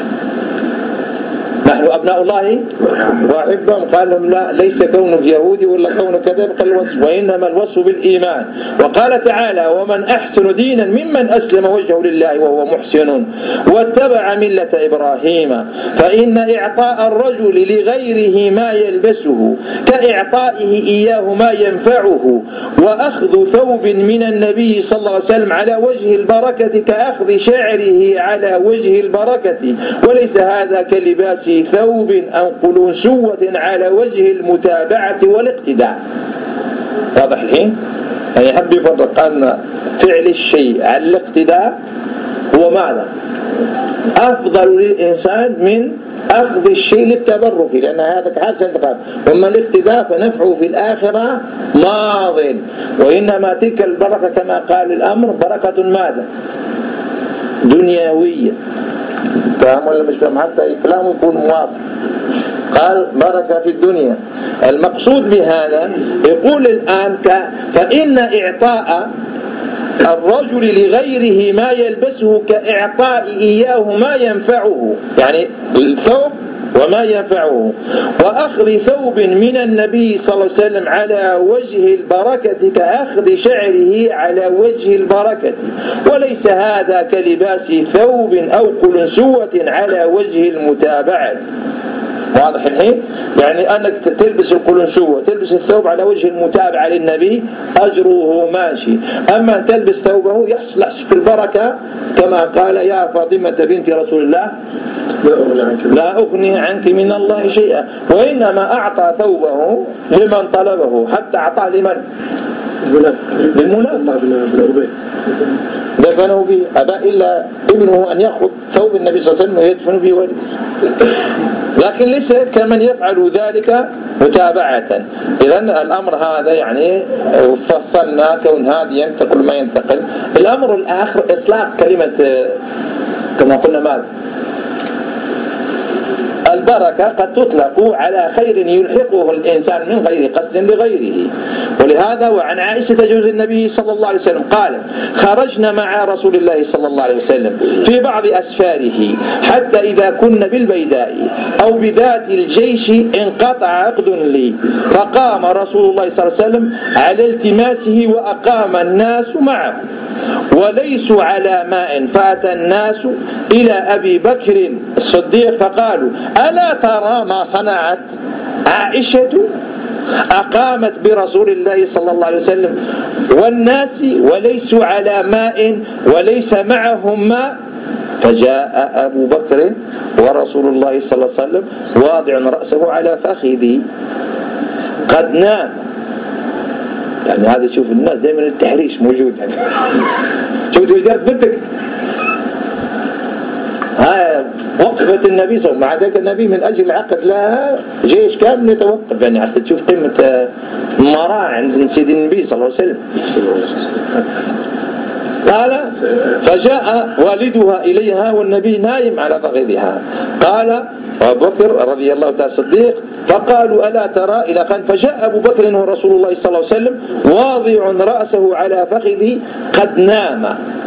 نحن أبناء الله وأحبهم، قال لهم لا، ليس كونه يهودي ولا كونه كذا الوصف، وإنما الوصف بالإيمان. وقال تعالى: ومن أحسن دينا ممن أسلم وجهه لله وهو محسن واتبع ملة إبراهيم. فإن إعطاء الرجل لغيره ما يلبسه كإعطائه إياه ما ينفعه، وأخذ ثوب من النبي صلى الله عليه وسلم على وجه البركة كأخذ شعره على وجه البركة، وليس هذا كلباس ثوب أو قلنسوة على وجه المتابعة والاقتداء. واضح الحين؟ يعني يحب يفرق أن فعل الشيء على الاقتداء هو ماذا؟ أفضل للإنسان من أخذ الشيء للتبرك، لأن هذا حال سنتقال. وما الاقتداء فنفعه في الآخرة ماض، وإنما تلك البركة كما قال الأمر بركة ماذا؟ دنيوية. فهم ولا مش فهم؟ حتى كلامه يكون موافق. قال بركة في الدنيا. المقصود بهذا يقول الآن فإن إعطاء الرجل لغيره ما يلبسه كإعطاء إياه ما ينفعه، يعني الثوب وما ينفعه، وأخذ ثوب من النبي صلى الله عليه وسلم على وجه البركة كأخذ شعره على وجه البركة، وليس هذا كلباس ثوب أو قلنسوة على وجه المتابعة. واضح الحين؟ يعني أنك تلبس القلنسوة تلبس الثوب على وجه المتابعة للنبي أجره ماشي، أما أن تلبس ثوبه يحصل في البركة كما قال: يا فاطمة بنت رسول الله لا أغني عنك من الله شيئا. وإنما أعطى ثوبه لمن طلبه، حتى أعطاه لمن؟ للمنافق دفنه به، أبى إلا ابنه أن يأخذ ثوب النبي صلى الله عليه وسلم ويدفن به ولده، لكن ليس كمن يفعل ذلك متابعة. إذن الأمر هذا يعني فصلنا كون هذا ينتقل ما ينتقل. الأمر الآخر إطلاق كلمة كما قلنا ماذا؟ البركة قد تطلق على خير يلحقه الإنسان من غير قصد لغيره. ولهذا وعن عائشة زوج النبي صلى الله عليه وسلم قال: خرجنا مع رسول الله صلى الله عليه وسلم في بعض أسفاره حتى إذا كنا بالبيداء أو بذات الجيش انقطع عقد لي، فقام رسول الله صلى الله عليه وسلم على التماسه وأقام الناس معه وليسوا على ماء، فأتى الناس إلى أبي بكر الصديق فقالوا: ألا ترى ما صنعت عائشة؟ أقامت برسول الله صلى الله عليه وسلم والناس وليسوا على ماء وليس معهم ماء. فجاء أبو بكر ورسول الله صلى الله عليه وسلم واضع رأسه على فخذي قد نام. يعني هذا شوف الناس دائما التحريش موجود يعني شوف وجدت بدك هاي وقفت النبي صلى الله عليه وسلم. مع ذلك النبي من أجل عقد لها جيش كامل يتوقف، يعني حتى تشوف قيمة مراع عند سيد النبي صلى الله عليه وسلم. قال فجاء والدها إليها والنبي نايم على فخذها. قال أبو بكر رضي الله تعالى الصديق فقالوا ألا ترى إلى قال فجاء أبو بكر ورسول الله صلى الله عليه وسلم واضع رأسه على فخذه قد نام.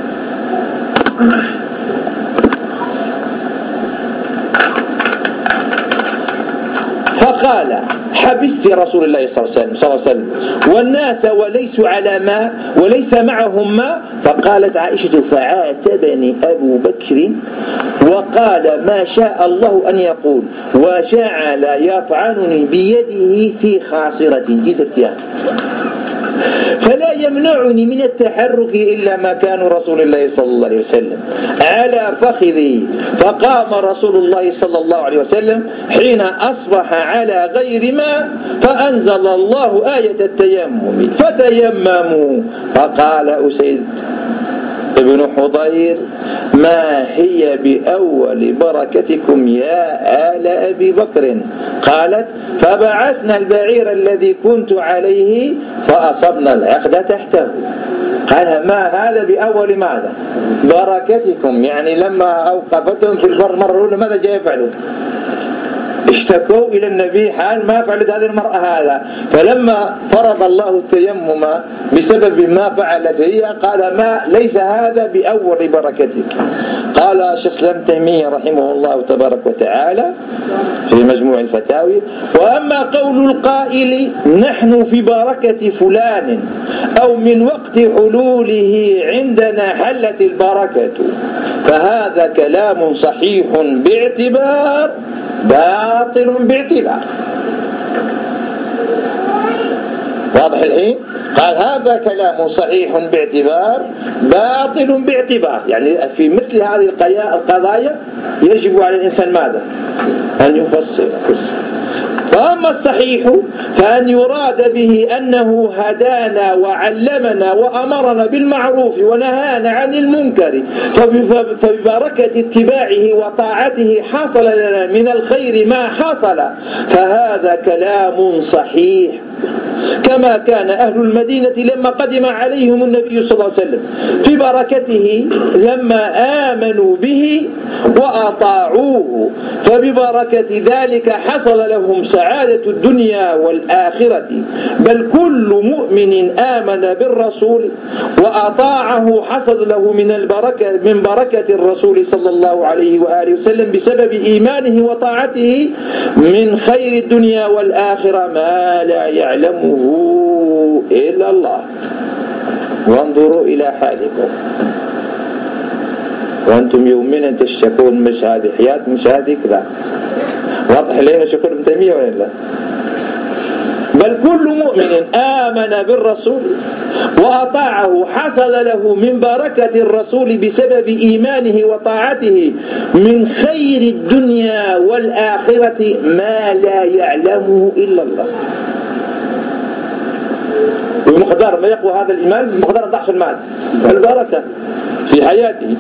فقال حبست رسول الله صلى الله عليه وسلم والناس وليسوا على ماء وليس معهم ماء. فقالت عائشة فعاتبني أبو بكر وقال ما شاء الله أن يقول وجعل يطعنني بيده في خاصرة جدر فلا يمنعني من التحرك إلا مكان رسول الله صلى الله عليه وسلم على فخذي. فقام رسول الله صلى الله عليه وسلم حين أصبح على غير ماء فأنزل الله آية التيمم فتيمموا. فقال أسيد ابن حضير ما هي بأول بركتكم يا آل أبي بكر؟ قالت فبعثنا البعير الذي كنت عليه فأصبنا العقد تحته. قال ما هذا بأول ماذا بركتكم؟ يعني لما أوقفتهم في البر مرة الأولى ماذا جاء يفعلوا؟ اشتكوا إلى النبي حال ما فعلت هذه المرأة هذا. فلما فرض الله التيمم بسبب ما فعلت هي قال ما ليس هذا بأول بركتك. قال الشيخ الإسلام ابن تيمية رحمه الله تبارك وتعالى في مجموع الفتاوي وأما قول القائل نحن في بركة فلان أو من وقت حلوله عندنا حلت البركة فهذا كلام صحيح باعتبار باطل باعتبار. واضح الحين؟ قال هذا كلام صحيح باعتبار باطل باعتبار. يعني في مثل هذه القضايا يجب على الإنسان ماذا؟ أن يفسر. فأما الصحيح فأن يراد به أنه هدانا وعلمنا وأمرنا بالمعروف ونهانا عن المنكر فببركة اتباعه وطاعته حصل لنا من الخير ما حصل فهذا كلام صحيح كما كان أهل المدينة لما قدم عليهم النبي صلى الله عليه وسلم في بركته لما آمنوا به وأطاعوه فببركة ذلك حصل لهم سعادة الدنيا والآخرة. بل كل مؤمن آمن بالرسول وأطاعه حصل له من بركة الرسول صلى الله عليه وآله وسلم بسبب إيمانه وطاعته من خير الدنيا والآخرة ما لا يعلمه إلا الله. وانظروا إلى حالكم وأنتم يومنا تشتكون مش هذه حياة مش هذه كذا. واضح لنا شكر ابن تيمية ولا لا؟ بل كل مؤمن آمن بالرسول وأطاعه حصل له من بركة الرسول بسبب إيمانه وطاعته من خير الدنيا والآخرة ما لا يعلمه إلا الله. بمقدار ما يقوى هذا الإيمان بمقدار أن تحصل معه البركة في حياته.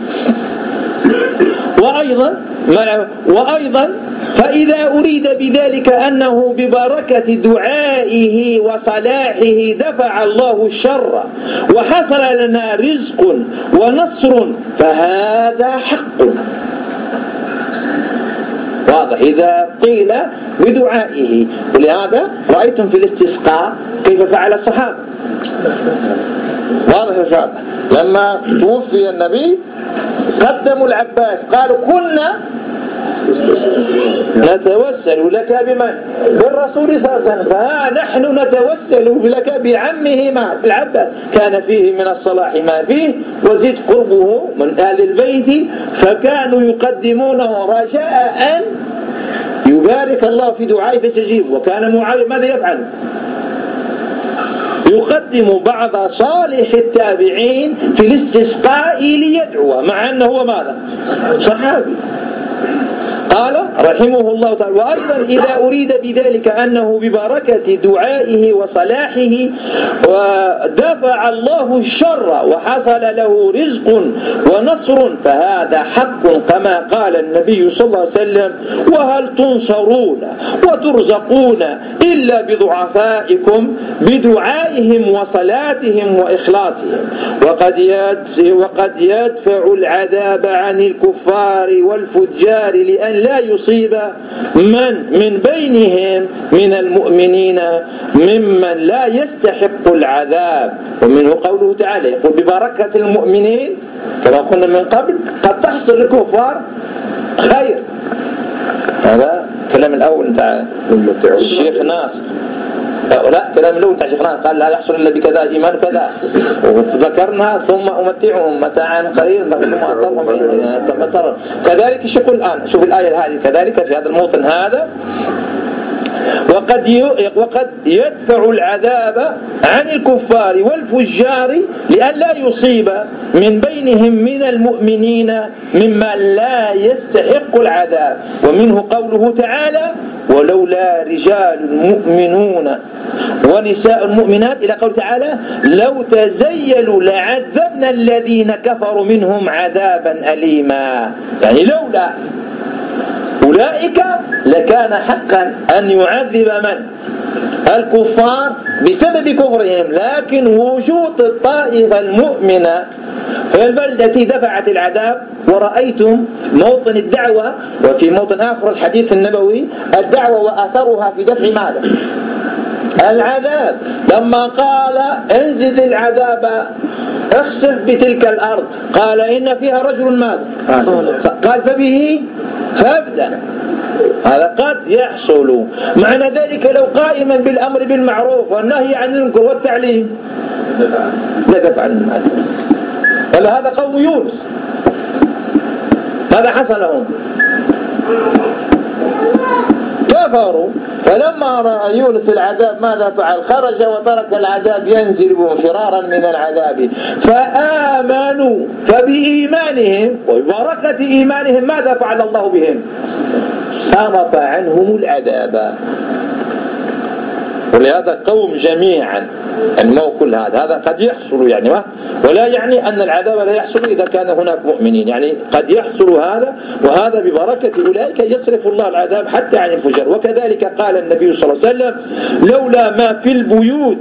وأيضا فإذا أريد بذلك أنه ببركة دعائه وصلاحه دفع الله الشر وحصل لنا رزق ونصر فهذا حق. واضح إذا قيل بدعائه. ولهذا رأيتم في الاستسقاء كيف فعل الصحابة. واضح الشرط لما توفي النبي قدموا العباس قالوا كنا نتوسل لك بمن؟ بالرسول صلى الله عليه وسلم. فها نحن نتوسل لك بعمه مع العباس كان فيه من الصلاح ما فيه وزد قربه من آل البيت فكانوا يقدمونه رجاء أن يبارك الله في دعائه فيستجيب. وكان معاوية ماذا يفعل؟ يقدم بعض صالح التابعين في الاستسقاء ليدعو مع أنه هو ماذا؟ صحابي. قال رحمه الله تعالى: وأيضا إذا أريد بذلك أنه ببركة دعائه وصلاحه ودفع الله الشر وحصل له رزق ونصر فهذا حق كما قال النبي صلى الله عليه وسلم: وهل تنصرون وترزقون إلا بضعفائكم بدعائهم وصلاتهم وإخلاصهم. وقد يدفع العذاب عن الكفار والفجار لأن لا يصيب من بينهم من المؤمنين ممن لا يستحق العذاب. ومنه قوله تعالى يقول: ببركة المؤمنين كما قلنا من قبل قد تحصل الكفار خير. هذا كلام الأول بتاع الشيخ ناصر. لا، كلام الأول بتاع الشيخ ناصر قال: لا يحصل إلا بكذا إيمان كذا، وذكرنا ثم أمتعهم متاعا قليلا ثم أضطرهم. كذلك الشيخ الآن شوف الآية هذه كذلك في هذا الموطن هذا: وقد يدفع العذاب عن الكفار والفجار لأن لا يصيب من بينهم من المؤمنين مما لا يستحق العذاب. ومنه قوله تعالى: ولولا رجال مؤمنون ونساء مؤمنات إلى قوله تعالى: لو تزيلوا لعذبنا الذين كفروا منهم عذابا أليما. يعني لولا أولئك لكان حقا أن يعذب من؟ الكفار بسبب كفرهم، لكن وجود الطائفة المؤمنة في البلدة التي دفعت العذاب. ورأيتم موطن الدعوة، وفي موطن آخر الحديث النبوي: الدعوة وآثرها في دفع ماذا؟ العذاب. لما قال: انزل العذاب اخسف بتلك الأرض، قال: إن فيها رجل ماذا؟ قال: فبه فابدأ. هذا قد يحصل. معنى ذلك لو قائما بالأمر بالمعروف والنهي عن المنكر والتعليم لدفع المال. ولا هذا قوم يونس، هذا حصل لهم، كفروا. فلما رأى يونس العذاب ماذا فعل؟ خرج وترك العذاب ينزل بهم فرارا من العذاب، فآمنوا. فبإيمانهم وببركة إيمانهم ماذا فعل الله بهم؟ صرف عنهم العذاب. ولهذا قوم جميعا المو كل هذا قد يحصل يعني ولا يعني أن العذاب لا يحصل إذا كان هناك مؤمنين، يعني قد يحصل هذا، وهذا ببركة أولئك يصرف الله العذاب حتى عن الفجر. وكذلك قال النبي صلى الله عليه وسلم: لولا ما في البيوت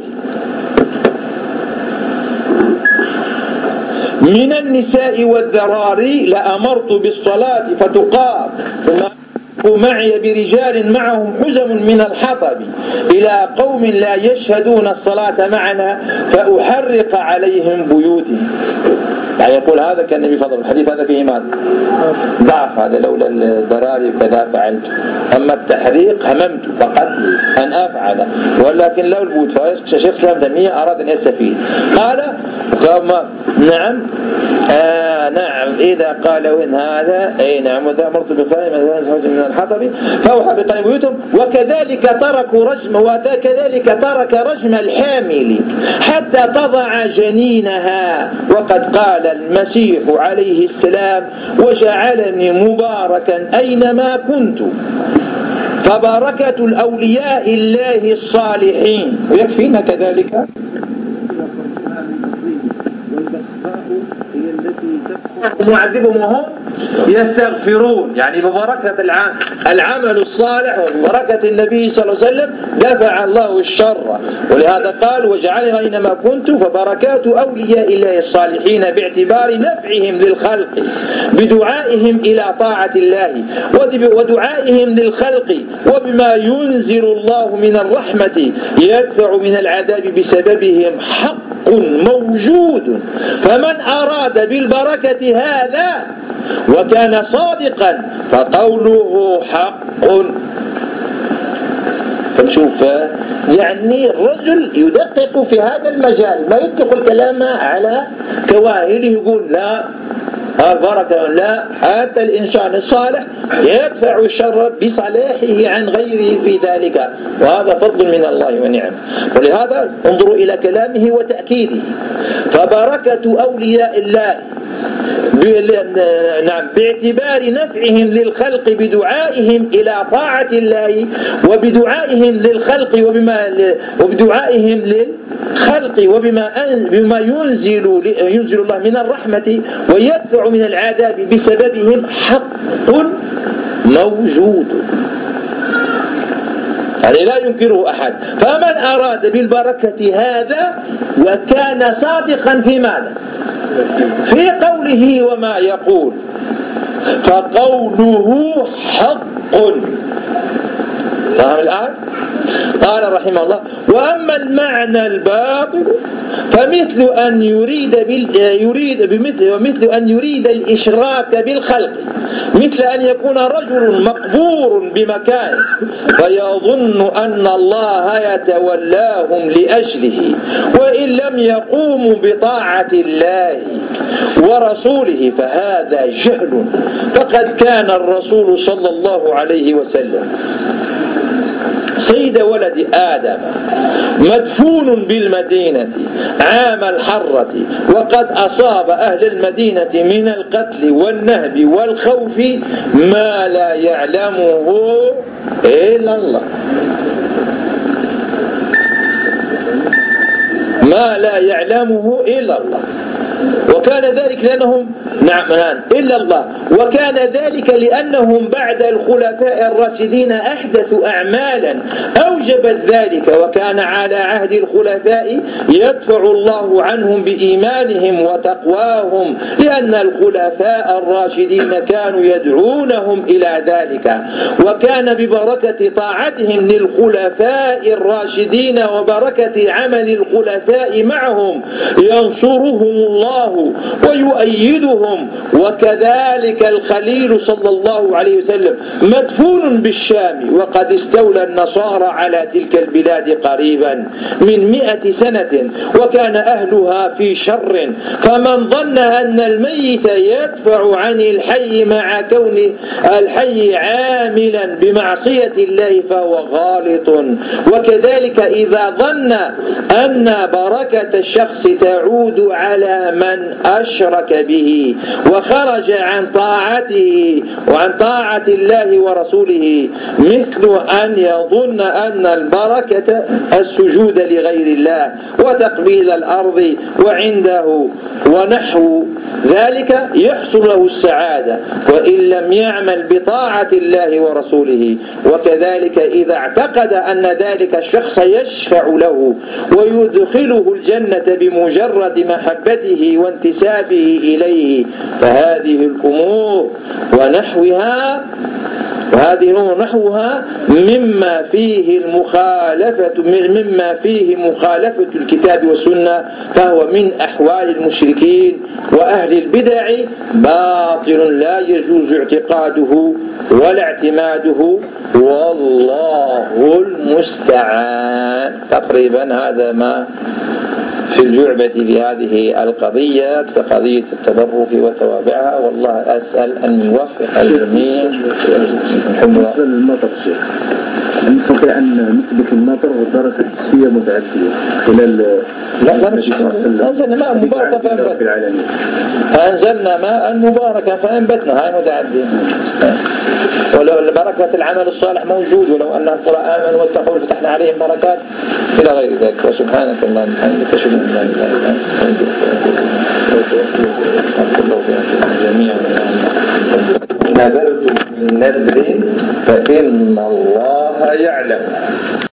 من النساء والذراري لأمرت بالصلاة فتقام معي برجال معهم حزم من الحطب إلى قوم لا يشهدون الصلاة معنا فأحرق عليهم بيوتهم. يعني يقول هذا كان النبي فضل. الحديث هذا فيه ماذا؟ ضعف. هذا لولا الذراري كذا فعلت، أما التحريق هممت فقط أن أفعل، ولكن لو البيوت. فالشيخ الإسلام تيمية أراد أن يستفيد، قال: نعم نعم إذا قال وإن هذا أي نعم وذا أمرت بقائم من الحطب فأوحى بقائم بيوتهم. وكذلك ترك رجم الحامل حتى تضع جنينها. وقد قال المسيح عليه السلام: وجعلني مباركا أينما كنت. فبركة الأولياء الله الصالحين. ويكفينا كذلك معذبهم وهم يستغفرون، يعني ببركة العمل الصالح وبركة النبي صلى الله عليه وسلم دفع الله الشر. ولهذا قال: وجعلها أينما كنت. فبركات أولياء الله الصالحين باعتبار نفعهم للخلق بدعائهم إلى طاعة الله ودعائهم للخلق، وبما ينزل الله من الرحمة يدفع من العذاب بسببهم حق موجود. فمن أراد بالبركة هذا وكان صادقا فقوله حق. فنشوف يعني الرجل يدقق في هذا المجال، ما يطلق الكلام على كواهله، يقول لا البركة لا، حتى الإنسان الصالح يدفع الشر بصلاحه عن غيره في ذلك، وهذا فضل من الله ونعم. ولهذا انظروا إلى كلامه وتأكيده: فبركة أولياء الله نعم باعتبار نفعهم للخلق بدعائهم إلى طاعة الله وبدعائهم للخلق وبدعائهم للخلق وبما ينزل الله من الرحمة ويدفع من العذاب بسببهم حق موجود، يعني لا ينكره أحد. فمن أراد بالبركة هذا وكان صادقا في ماذا؟ في قوله وما يقول، فقوله حق. فهم الآن؟ قال رحمه الله: وأما المعنى الباطل فمثل أن يريد الإشراك بالخلق، مثل أن يكون رجل مقبور بمكان فيظن أن الله يتولاهم لأجله وإن لم يقوموا بطاعة الله ورسوله فهذا جهل. فقد كان الرسول صلى الله عليه وسلم سيد ولد آدم مدفون بالمدينة عام الحرة، وقد أصاب أهل المدينة من القتل والنهب والخوف ما لا يعلمه إلا الله، ما لا يعلمه إلا الله. وكان ذلك لأنهم إلا الله، وكان ذلك لأنهم بعد الخلفاء الراشدين أحدثوا أعمالا أوجبت ذلك، وكان على عهد الخلفاء يدفع الله عنهم بإيمانهم وتقواهم، لأن الخلفاء الراشدين كانوا يدعونهم إلى ذلك، وكان ببركة طاعتهم للخلفاء الراشدين وبركة عمل الخلفاء معهم ينصرهم الله ويؤيدهم. وكذلك الخليل صلى الله عليه وسلم مدفون بالشام، وقد استولى النصارى على تلك البلاد قريبا من 100 سنة، وكان أهلها في شر. فمن ظن أن الميت يدفع عن الحي مع كون الحي عاملا بمعصية الله فهو غالط. وكذلك إذا ظن أن بركة الشخص تعود على من أشرك به وخرج عن طاعته وعن طاعة الله ورسوله، مثل أن يظن أن البركة السجود لغير الله وتقبيل الأرض وعنده ونحو ذلك يحصل له السعادة وإن لم يعمل بطاعة الله ورسوله. وكذلك إذا اعتقد أن ذلك الشخص يشفع له ويدخله الجنة بمجرد محبته وانتسابه إليه، فهذه الأمور ونحوها مما فيه مخالفة الكتاب والسنة، فهو من أحوال المشركين وأهل البدع باطل لا يجوز اعتقاده ولا اعتماده، والله المستعان. تقريبا هذا ما في الجعبة في هذه القضية، كقضية التبرك وتوابعها. والله أسأل أن يوفق الجميع. بالنسبة للمطر شيخ، نستطيع أن نثبت المطر بدرجة حسية متعدية خلال أنزلنا ماء مباركا فأنبتنا هاي متعدية. ولو بركة العمل الصالح موجود، ولو أن القرى آمنوا واتقوا فتحنا عليهم بركات إلى غير ذلك. وسبحانك اللهم وبحمدك أشهد أن لا إله إلا أنت أستغفرك جميعا. نذرت من نذر فإن الله يعلم.